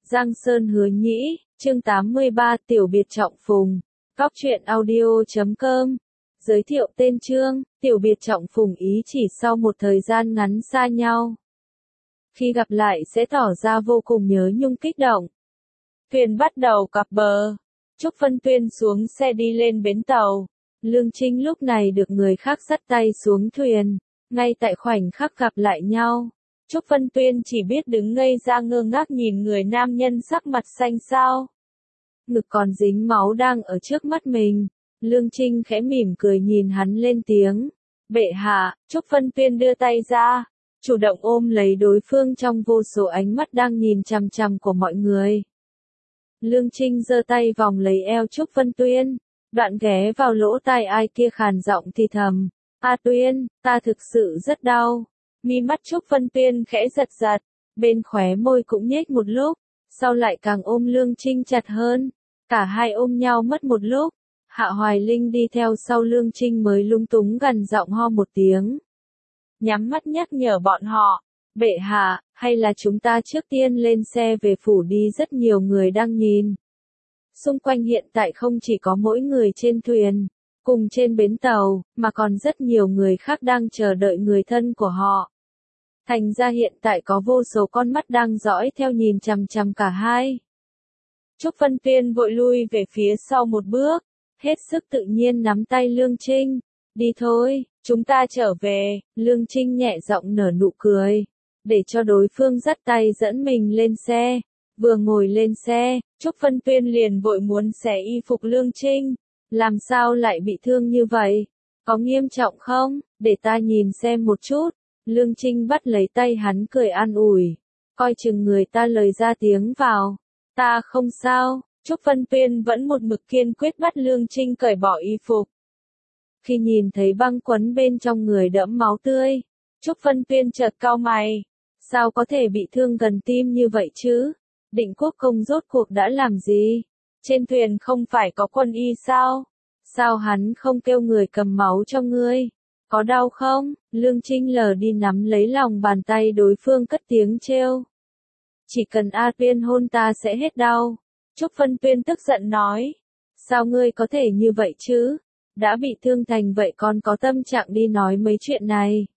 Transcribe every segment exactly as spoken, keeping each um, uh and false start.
Giang Sơn Hứa Nhĩ, chương tám mươi ba Tiểu biệt trọng phùng. Góc truyện audio chấm com. Giới thiệu tên chương, Tiểu biệt trọng phùng ý chỉ sau một thời gian ngắn xa nhau. Khi gặp lại sẽ tỏ ra vô cùng nhớ nhung kích động. Thuyền bắt đầu cập bờ. Trúc Vân Tuyên xuống xe đi lên bến tàu. Lương Trinh lúc này được người khác dắt tay xuống thuyền. Ngay tại khoảnh khắc gặp lại nhau, Trúc Vân Tuyên chỉ biết đứng ngây ra ngơ ngác nhìn người nam nhân sắc mặt xanh xao. Ngực còn dính máu đang ở trước mắt mình. Lương Trinh khẽ mỉm cười nhìn hắn lên tiếng. Bệ hạ, Trúc Vân Tuyên đưa tay ra, chủ động ôm lấy đối phương trong vô số ánh mắt đang nhìn chằm chằm của mọi người. Lương Trinh giơ tay vòng lấy eo Trúc Vân Tuyên, đoạn ghé vào lỗ tai ai kia khàn giọng thì thầm. A Tuyên, ta thực sự rất đau. Mi mắt Trúc Vân Tuyên khẽ giật giật, bên khóe môi cũng nhếch một lúc, sau lại càng ôm Lương Trinh chặt hơn. Cả hai ôm nhau mất một lúc, Hạ Hoài Linh đi theo sau Lương Trinh mới lúng túng gần giọng ho một tiếng. Nhắm mắt nhắc nhở bọn họ, bệ hạ, hay là chúng ta trước tiên lên xe về phủ đi, rất nhiều người đang nhìn. Xung quanh hiện tại không chỉ có mỗi người trên thuyền, cùng trên bến tàu, mà còn rất nhiều người khác đang chờ đợi người thân của họ. Thành ra hiện tại có vô số con mắt đang dõi theo nhìn chằm chằm cả hai. Trúc Vân Tuyên vội lui về phía sau một bước, hết sức tự nhiên nắm tay Lương Trinh. Đi thôi, chúng ta trở về. Lương Trinh nhẹ giọng nở nụ cười, để cho đối phương dắt tay dẫn mình lên xe. Vừa ngồi lên xe, Trúc Vân Tuyên liền vội muốn xẻ y phục Lương Trinh. Làm sao lại bị thương như vậy? Có nghiêm trọng không? Để ta nhìn xem một chút. Lương Trinh bắt lấy tay hắn cười an ủi. Coi chừng người ta lời ra tiếng vào. Ta không sao. Trúc Vân Tuyên vẫn một mực kiên quyết bắt Lương Trinh cởi bỏ y phục. Khi nhìn thấy băng quấn bên trong người đẫm máu tươi, Trúc Vân Tuyên chợt cau mày. Sao có thể bị thương gần tim như vậy chứ? Định Quốc Công rốt cuộc đã làm gì? Trên thuyền không phải có quân y sao? Sao hắn không kêu người cầm máu cho ngươi? Có đau không? Lương Trinh lờ đi nắm lấy lòng bàn tay đối phương cất tiếng trêu. Chỉ cần A Tuyên hôn ta sẽ hết đau. Trúc Vân Tuyên tức giận nói. Sao ngươi có thể như vậy chứ? Đã bị thương thành vậy còn có tâm trạng đi nói mấy chuyện này.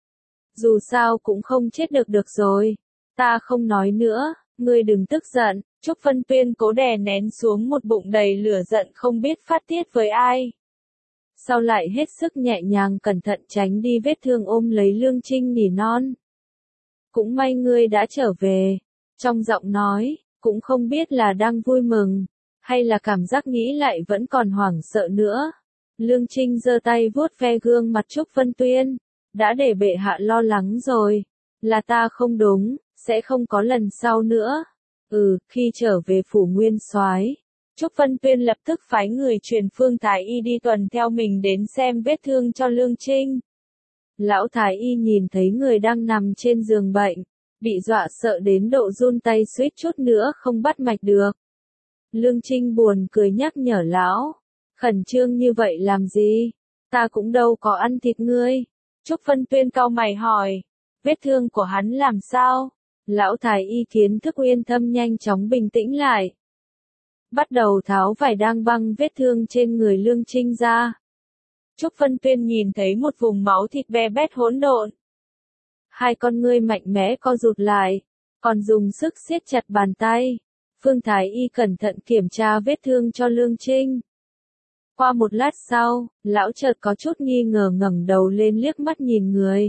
Dù sao cũng không chết được được rồi. Ta không nói nữa, ngươi đừng tức giận. Trúc Vân Tuyên cố đè nén xuống một bụng đầy lửa giận không biết phát tiết với ai. Sau lại hết sức nhẹ nhàng cẩn thận tránh đi vết thương ôm lấy Lương Trinh nỉ non. Cũng may ngươi đã trở về. Trong giọng nói, cũng không biết là đang vui mừng, hay là cảm giác nghĩ lại vẫn còn hoảng sợ nữa. Lương Trinh giơ tay vuốt ve gương mặt Trúc Vân Tuyên. Đã để bệ hạ lo lắng rồi. Là ta không đúng, sẽ không có lần sau nữa. Ừ, khi trở về phủ Nguyên Soái, Trúc Vân Tuyên lập tức phái người truyền Phương Thái Y đi tuần theo mình đến xem vết thương cho Lương Trinh. Lão Thái Y nhìn thấy người đang nằm trên giường bệnh, bị dọa sợ đến độ run tay suýt chút nữa không bắt mạch được. Lương Trinh buồn cười nhắc nhở lão, khẩn trương như vậy làm gì? Ta cũng đâu có ăn thịt ngươi. Trúc Vân Tuyên cau mày hỏi, vết thương của hắn làm sao? Lão Thái Y kiến thức uyên thâm nhanh chóng bình tĩnh lại. Bắt đầu tháo vải đang băng vết thương trên người Lương Trinh ra. Trúc Vân Tuyên nhìn thấy một vùng máu thịt be bét hỗn độn. Hai con ngươi mạnh mẽ co rụt lại, còn dùng sức siết chặt bàn tay. Phương Thái Y cẩn thận kiểm tra vết thương cho Lương Trinh. Qua một lát sau, lão chợt có chút nghi ngờ ngẩng đầu lên liếc mắt nhìn người.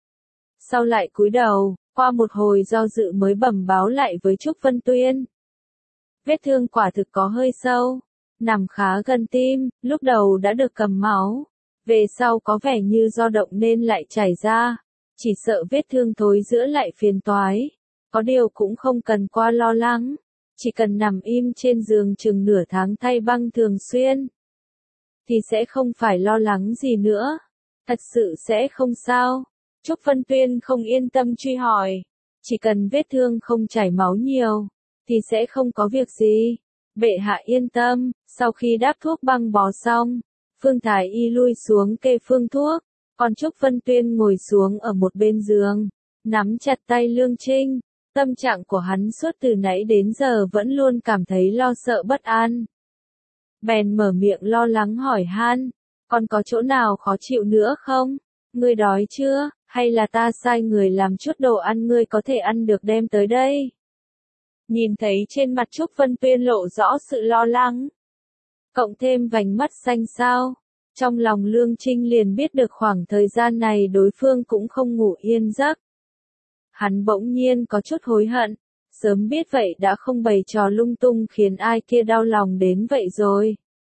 Sau lại cúi đầu, qua một hồi do dự mới bẩm báo lại với Trúc Vân Tuyên. Vết thương quả thực có hơi sâu, nằm khá gần tim, lúc đầu đã được cầm máu. Về sau có vẻ như do động nên lại chảy ra. Chỉ sợ vết thương thối giữa lại phiền toái. Có điều cũng không cần qua lo lắng. Chỉ cần nằm im trên giường chừng nửa tháng thay băng thường xuyên, thì sẽ không phải lo lắng gì nữa. Thật sự sẽ không sao. Trúc Vân Tuyên không yên tâm truy hỏi. Chỉ cần vết thương không chảy máu nhiều, thì sẽ không có việc gì. Bệ hạ yên tâm. Sau khi đắp thuốc băng bó xong, Phương Thái Y lui xuống kê phương thuốc. Còn Trúc Vân Tuyên ngồi xuống ở một bên giường, nắm chặt tay Lương Trinh. Tâm trạng của hắn suốt từ nãy đến giờ vẫn luôn cảm thấy lo sợ bất an. Bèn mở miệng lo lắng hỏi han, còn có chỗ nào khó chịu nữa không? Ngươi đói chưa, hay là ta sai người làm chút đồ ăn ngươi có thể ăn được đem tới đây? Nhìn thấy trên mặt Trúc Vân Tuyên lộ rõ sự lo lắng, cộng thêm vành mắt xanh xao, trong lòng Lương Trinh liền biết được khoảng thời gian này đối phương cũng không ngủ yên giấc. Hắn bỗng nhiên có chút hối hận, sớm biết vậy đã không bày trò lung tung khiến ai kia đau lòng đến vậy rồi.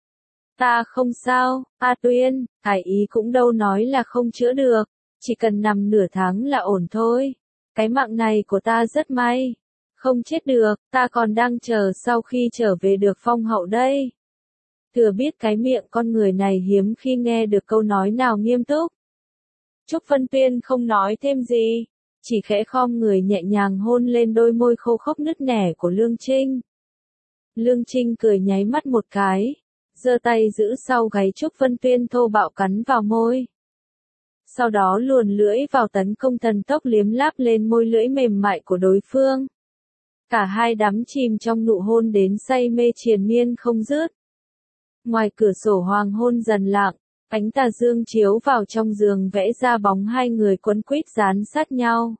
Ta không sao, A Tuyên, Hải ý cũng đâu nói là không chữa được, chỉ cần nằm nửa tháng là ổn thôi. Cái mạng này của ta rất may, không chết được, ta còn đang chờ sau khi trở về được phong hậu đây. Thừa biết cái miệng con người này hiếm khi nghe được câu nói nào nghiêm túc. Trúc Vân Tuyên không nói thêm gì, chỉ khẽ khom người nhẹ nhàng hôn lên đôi môi khô khốc nứt nẻ của Lương Trinh. Lương Trinh cười nháy mắt một cái, giơ tay giữ sau gáy Trúc Vân Tuyên thô bạo cắn vào môi. Sau đó luồn lưỡi vào tấn công thần tốc liếm láp lên môi lưỡi mềm mại của đối phương. Cả hai đắm chìm trong nụ hôn đến say mê triền miên không dứt. Ngoài cửa sổ hoàng hôn dần lặng, ánh tà dương chiếu vào trong giường vẽ ra bóng hai người quấn quýt dán sát nhau.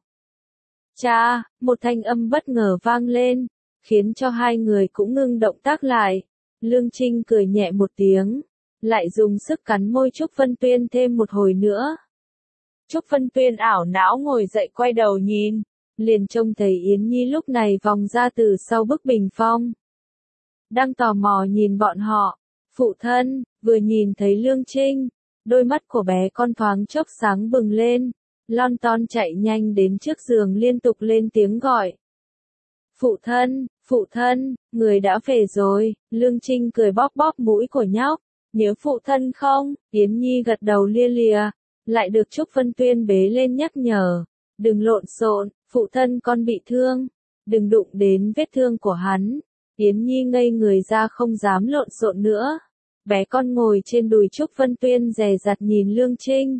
Cha, một thanh âm bất ngờ vang lên, khiến cho hai người cũng ngưng động tác lại. Lương Trinh cười nhẹ một tiếng, lại dùng sức cắn môi Trúc Vân Tuyên thêm một hồi nữa. Trúc Vân Tuyên ảo não ngồi dậy quay đầu nhìn, liền trông thấy Yến Nhi lúc này vòng ra từ sau bức bình phong. Đang tò mò nhìn bọn họ, phụ thân, vừa nhìn thấy Lương Trinh, đôi mắt của bé con thoáng chốc sáng bừng lên, lon ton chạy nhanh đến trước giường liên tục lên tiếng gọi. Phụ thân, phụ thân, người đã về rồi, Lương Trinh cười bóp bóp mũi của nhóc, nhớ phụ thân không? Yến Nhi gật đầu lia lịa, lại được Trúc Vân Tuyên bế lên nhắc nhở, đừng lộn xộn, phụ thân con bị thương, đừng đụng đến vết thương của hắn. Yến Nhi ngây người ra không dám lộn xộn nữa. Bé con ngồi trên đùi Trúc Vân Tuyên dè dặt nhìn Lương Trinh.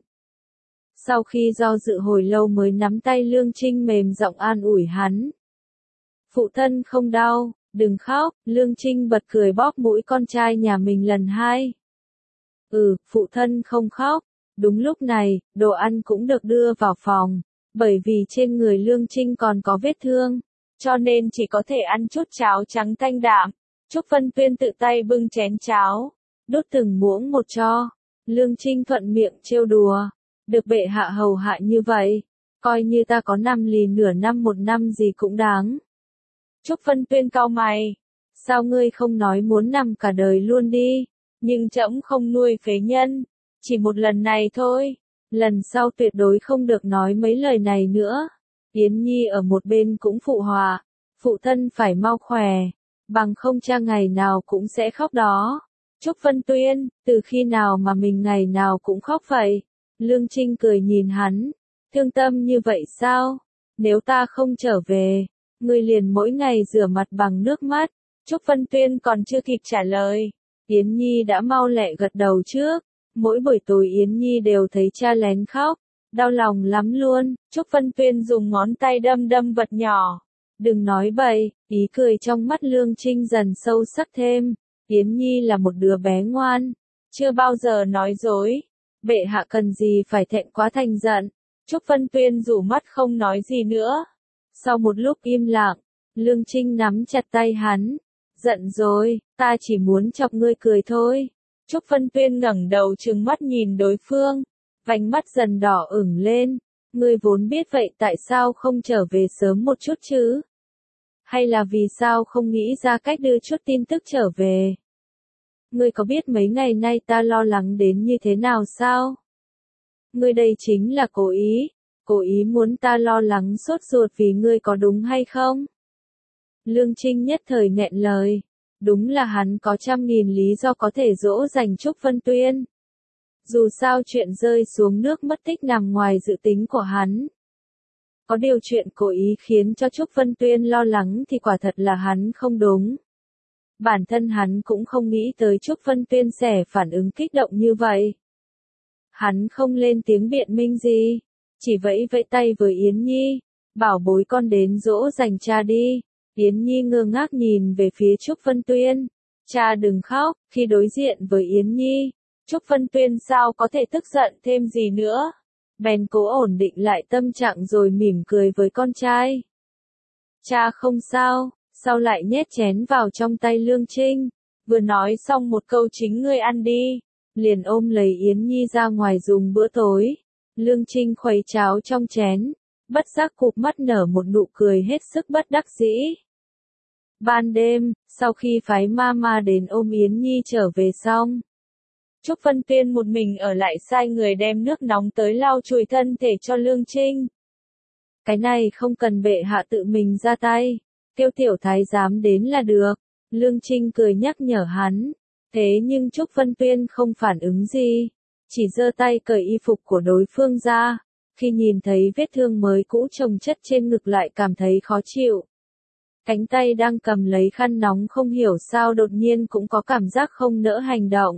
Sau khi do dự hồi lâu mới nắm tay Lương Trinh mềm giọng an ủi hắn. Phụ thân không đau, đừng khóc, Lương Trinh bật cười bóp mũi con trai nhà mình lần hai. Ừ, phụ thân không khóc. Đúng lúc này, đồ ăn cũng được đưa vào phòng, bởi vì trên người Lương Trinh còn có vết thương, cho nên chỉ có thể ăn chút cháo trắng thanh đạm. Trúc Vân Tuyên tự tay bưng chén cháo, đút từng muỗng một cho. Lương Trinh thuận miệng trêu đùa, được bệ hạ hầu hạ như vậy, coi như ta có nằm lì nửa năm một năm gì cũng đáng. Trúc Vân Tuyên cau mày, sao ngươi không nói muốn nằm cả đời luôn đi, nhưng trẫm không nuôi phế nhân, chỉ một lần này thôi, lần sau tuyệt đối không được nói mấy lời này nữa. Yến Nhi ở một bên cũng phụ họa, phụ thân phải mau khỏe, bằng không cha ngày nào cũng sẽ khóc đó. Trúc Vân Tuyên, từ khi nào mà mình ngày nào cũng khóc vậy? Lương Trinh cười nhìn hắn, thương tâm như vậy sao? Nếu ta không trở về, ngươi liền mỗi ngày rửa mặt bằng nước mắt. Trúc Vân Tuyên còn chưa kịp trả lời, Yến Nhi đã mau lẹ gật đầu trước. Mỗi buổi tối Yến Nhi đều thấy cha lén khóc, đau lòng lắm luôn. Trúc Vân Tuyên dùng ngón tay đâm đâm vật nhỏ. Đừng nói bậy, ý cười trong mắt Lương Trinh dần sâu sắc thêm. Yến Nhi là một đứa bé ngoan, chưa bao giờ nói dối. Bệ hạ cần gì phải thẹn quá thành giận. Trúc Vân Tuyên rủ mắt không nói gì nữa. Sau một lúc im lặng, Lương Trinh nắm chặt tay hắn. Giận rồi, ta chỉ muốn chọc ngươi cười thôi. Trúc Vân Tuyên ngẩng đầu trừng mắt nhìn đối phương, vành mắt dần đỏ ửng lên. Ngươi vốn biết vậy tại sao không trở về sớm một chút chứ? Hay là vì sao không nghĩ ra cách đưa chút tin tức trở về? Ngươi có biết mấy ngày nay ta lo lắng đến như thế nào sao? Ngươi đây chính là cố ý, cố ý muốn ta lo lắng sốt ruột vì ngươi có đúng hay không? Lương Trinh nhất thời nghẹn lời. Đúng là hắn có trăm nghìn lý do có thể dỗ dành Trúc Vân Tuyên. Dù sao chuyện rơi xuống nước mất tích nằm ngoài dự tính của hắn. Có điều chuyện cố ý khiến cho Trúc Vân Tuyên lo lắng thì quả thật là hắn không đúng. Bản thân hắn cũng không nghĩ tới Trúc Vân Tuyên sẽ phản ứng kích động như vậy. Hắn không lên tiếng biện minh gì, chỉ vẫy vẫy tay với Yến Nhi, bảo bối con đến dỗ dành cha đi. Yến Nhi ngơ ngác nhìn về phía Trúc Vân Tuyên. Cha đừng khóc, khi đối diện với Yến Nhi, Trúc Vân Tuyên sao có thể tức giận thêm gì nữa. Bèn cố ổn định lại tâm trạng rồi mỉm cười với con trai. Cha không sao, sau lại nhét chén vào trong tay Lương Trinh. Vừa nói xong một câu chính ngươi ăn đi, liền ôm lấy Yến Nhi ra ngoài dùng bữa tối. Lương Trinh khuấy cháo trong chén, bất giác cụp mắt nở một nụ cười hết sức bất đắc dĩ. Ban đêm, sau khi phái mama đến ôm Yến Nhi trở về xong, Trúc Vân Tuyên một mình ở lại sai người đem nước nóng tới lau chùi thân thể cho Lương Trinh. Cái này không cần bệ hạ tự mình ra tay, kêu tiểu thái giám đến là được. Lương Trinh cười nhắc nhở hắn. Thế nhưng Trúc Vân Tuyên không phản ứng gì, chỉ giơ tay cởi y phục của đối phương ra. Khi nhìn thấy vết thương mới cũ chồng chất trên ngực lại cảm thấy khó chịu. Cánh tay đang cầm lấy khăn nóng không hiểu sao đột nhiên cũng có cảm giác không nỡ hành động.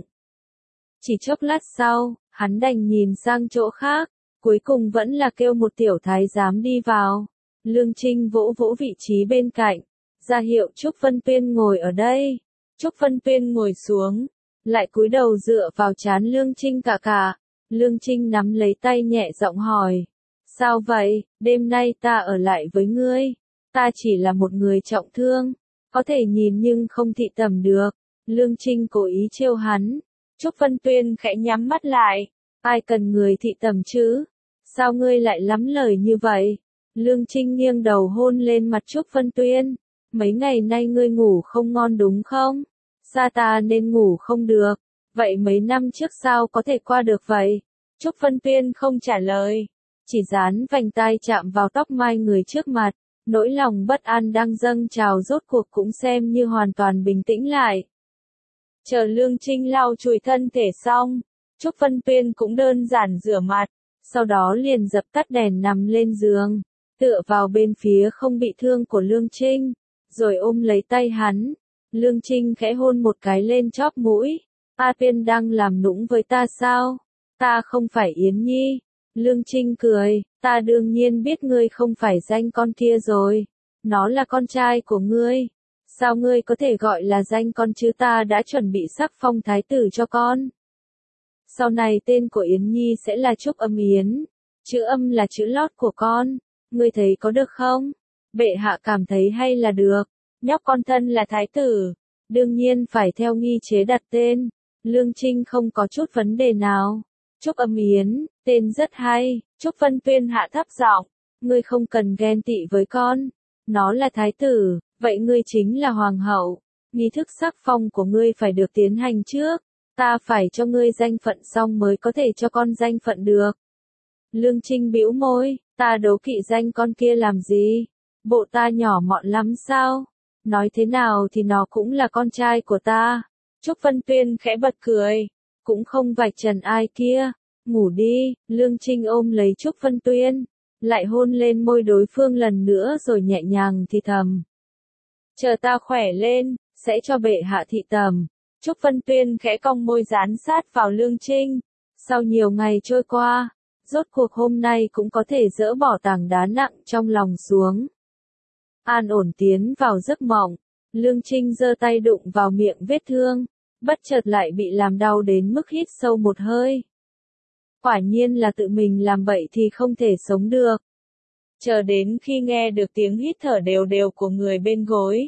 Chỉ chốc lát sau, hắn đành nhìn sang chỗ khác, cuối cùng vẫn là kêu một tiểu thái giám đi vào. Lương Trinh vỗ vỗ vị trí bên cạnh, ra hiệu Trúc Vân Tuyên ngồi ở đây. Trúc Vân Tuyên ngồi xuống, lại cúi đầu dựa vào trán Lương Trinh cả cả. Lương Trinh nắm lấy tay nhẹ giọng hỏi. Sao vậy, đêm nay ta ở lại với ngươi? Ta chỉ là một người trọng thương, có thể nhìn nhưng không thị tầm được. Lương Trinh cố ý trêu hắn. Trúc Vân Tuyên khẽ nhắm mắt lại. Ai cần người thị tầm chứ? Sao ngươi lại lắm lời như vậy? Lương Trinh nghiêng đầu hôn lên mặt Trúc Vân Tuyên. Mấy ngày nay ngươi ngủ không ngon đúng không? Sa ta nên ngủ không được. Vậy mấy năm trước sao có thể qua được vậy? Trúc Vân Tuyên không trả lời, chỉ dán vành tai chạm vào tóc mai người trước mặt. Nỗi lòng bất an đang dâng trào rốt cuộc cũng xem như hoàn toàn bình tĩnh lại. Chờ Lương Trinh lau chùi thân thể xong, Trúc Vân Tuyên cũng đơn giản rửa mặt, sau đó liền dập tắt đèn nằm lên giường, tựa vào bên phía không bị thương của Lương Trinh, rồi ôm lấy tay hắn. Lương Trinh khẽ hôn một cái lên chóp mũi. A Tuyên đang làm nũng với ta sao? Ta không phải Yến Nhi. Lương Trinh cười, ta đương nhiên biết ngươi không phải danh con kia rồi. Nó là con trai của ngươi. Sao ngươi có thể gọi là danh con chứ, ta đã chuẩn bị sắc phong thái tử cho con. Sau này tên của Yến Nhi sẽ là Trúc Âm Yến. Chữ âm là chữ lót của con. Ngươi thấy có được không? Bệ hạ cảm thấy hay là được. Nhóc con thân là thái tử. Đương nhiên phải theo nghi chế đặt tên. Lương Trinh không có chút vấn đề nào. Trúc Âm Yến, tên rất hay. Trúc Vân Tuyên hạ thấp giọng. Ngươi không cần ghen tị với con. Nó là thái tử, vậy ngươi chính là hoàng hậu. Nghi thức sắc phong của ngươi phải được tiến hành trước. Ta phải cho ngươi danh phận xong mới có thể cho con danh phận được. Lương Trinh bĩu môi, ta đố kỵ danh con kia làm gì? Bộ ta nhỏ mọn lắm sao? Nói thế nào thì nó cũng là con trai của ta. Trúc Vân Tuyên khẽ bật cười. Cũng không vạch trần ai kia. Ngủ đi. Lương Trinh ôm lấy Trúc Vân Tuyên, lại hôn lên môi đối phương lần nữa rồi nhẹ nhàng thì thầm. Chờ ta khỏe lên, sẽ cho bệ hạ thị tầm. Trúc Vân Tuyên khẽ cong môi dán sát vào Lương Trinh. Sau nhiều ngày trôi qua, rốt cuộc hôm nay cũng có thể dỡ bỏ tảng đá nặng trong lòng xuống. An ổn tiến vào giấc mộng. Lương Trinh giơ tay đụng vào miệng vết thương, bất chợt lại bị làm đau đến mức hít sâu một hơi. Quả nhiên là tự mình làm bậy thì không thể sống được. Chờ đến khi nghe được tiếng hít thở đều đều của người bên gối,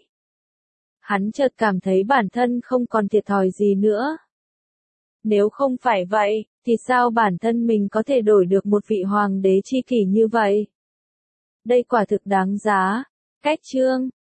hắn chợt cảm thấy bản thân không còn thiệt thòi gì nữa. Nếu không phải vậy, thì sao bản thân mình có thể đổi được một vị hoàng đế chi kỷ như vậy? Đây quả thực đáng giá. Cách chương